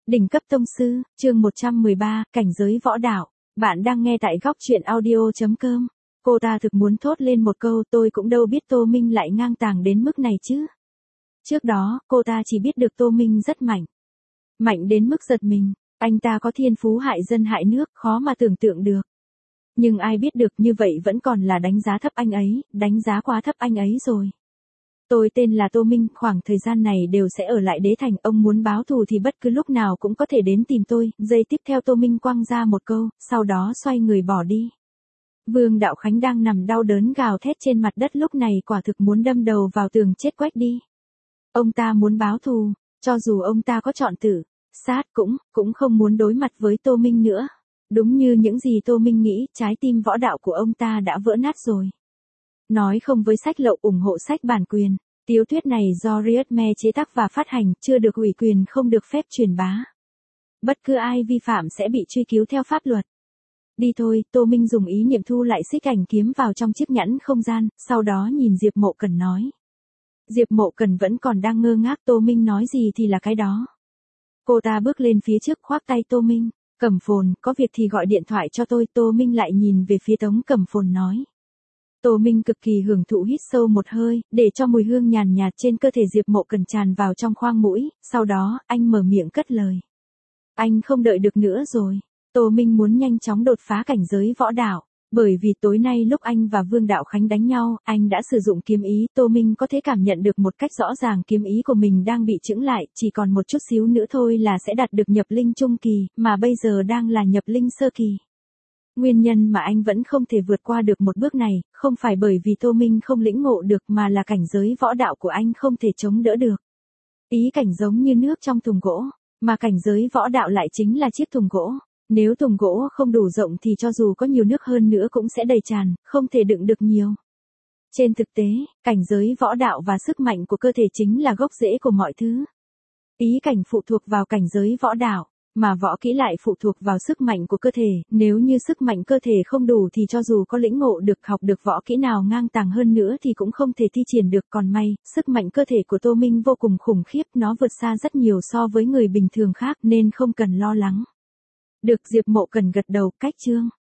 Đỉnh cấp tông sư, chương 113, cảnh giới võ đạo. Bạn đang nghe tại góc truyện audio.com. Cô ta thực muốn thốt lên một câu, tôi cũng đâu biết Tô Minh lại ngang tàng đến mức này chứ. Trước đó, cô ta chỉ biết được Tô Minh rất mạnh. Mạnh đến mức giật mình, anh ta có thiên phú hại dân hại nước, khó mà tưởng tượng được. Nhưng ai biết được như vậy vẫn còn là đánh giá thấp anh ấy, đánh giá quá thấp anh ấy rồi. Tôi tên là Tô Minh, khoảng thời gian này đều sẽ ở lại đế thành, ông muốn báo thù thì bất cứ lúc nào cũng có thể đến tìm tôi. Giây tiếp theo Tô Minh quăng ra một câu, sau đó xoay người bỏ đi. Vương Đạo Khánh đang nằm đau đớn gào thét trên mặt đất lúc này quả thực muốn đâm đầu vào tường chết quách đi. Ông ta muốn báo thù, cho dù ông ta có chọn tử, sát cũng không muốn đối mặt với Tô Minh nữa. Đúng như những gì Tô Minh nghĩ, trái tim võ đạo của ông ta đã vỡ nát rồi. Nói không với sách lậu ủng hộ sách bản quyền, tiểu thuyết này do Riotme chế tác và phát hành, chưa được ủy quyền không được phép truyền bá. Bất cứ ai vi phạm sẽ bị truy cứu theo pháp luật. Đi thôi, Tô Minh dùng ý niệm thu lại xích ảnh kiếm vào trong chiếc nhẫn không gian, sau đó nhìn Diệp Mộ Cần nói. Diệp Mộ Cần vẫn còn đang ngơ ngác, Tô Minh nói gì thì là cái đó. Cô ta bước lên phía trước khoác tay Tô Minh, Cẩm Phồn, có việc thì gọi điện thoại cho tôi. Tô Minh lại nhìn về phía Tống Cẩm Phồn nói. Tô Minh cực kỳ hưởng thụ hít sâu một hơi, để cho mùi hương nhàn nhạt trên cơ thể Diệp Mộ Cần tràn vào trong khoang mũi, sau đó, anh mở miệng cất lời. Anh không đợi được nữa rồi. Tô Minh muốn nhanh chóng đột phá cảnh giới võ đạo, bởi vì tối nay lúc anh và Vương Đạo Khánh đánh nhau, anh đã sử dụng kiếm ý. Tô Minh có thể cảm nhận được một cách rõ ràng kiếm ý của mình đang bị chững lại, chỉ còn một chút xíu nữa thôi là sẽ đạt được nhập linh trung kỳ, mà bây giờ đang là nhập linh sơ kỳ. Nguyên nhân mà anh vẫn không thể vượt qua được một bước này, không phải bởi vì Tô Minh không lĩnh ngộ được mà là cảnh giới võ đạo của anh không thể chống đỡ được. Ý cảnh giống như nước trong thùng gỗ, mà cảnh giới võ đạo lại chính là chiếc thùng gỗ. Nếu thùng gỗ không đủ rộng thì cho dù có nhiều nước hơn nữa cũng sẽ đầy tràn, không thể đựng được nhiều. Trên thực tế, cảnh giới võ đạo và sức mạnh của cơ thể chính là gốc rễ của mọi thứ. Ý cảnh phụ thuộc vào cảnh giới võ đạo, mà võ kỹ lại phụ thuộc vào sức mạnh của cơ thể. Nếu như sức mạnh cơ thể không đủ thì cho dù có lĩnh ngộ được học được võ kỹ nào ngang tàng hơn nữa thì cũng không thể thi triển được. Còn may, sức mạnh cơ thể của Tô Minh vô cùng khủng khiếp, nó vượt xa rất nhiều so với người bình thường khác nên không cần lo lắng. Được, Diệp Mộ Cần gật đầu, cách chương.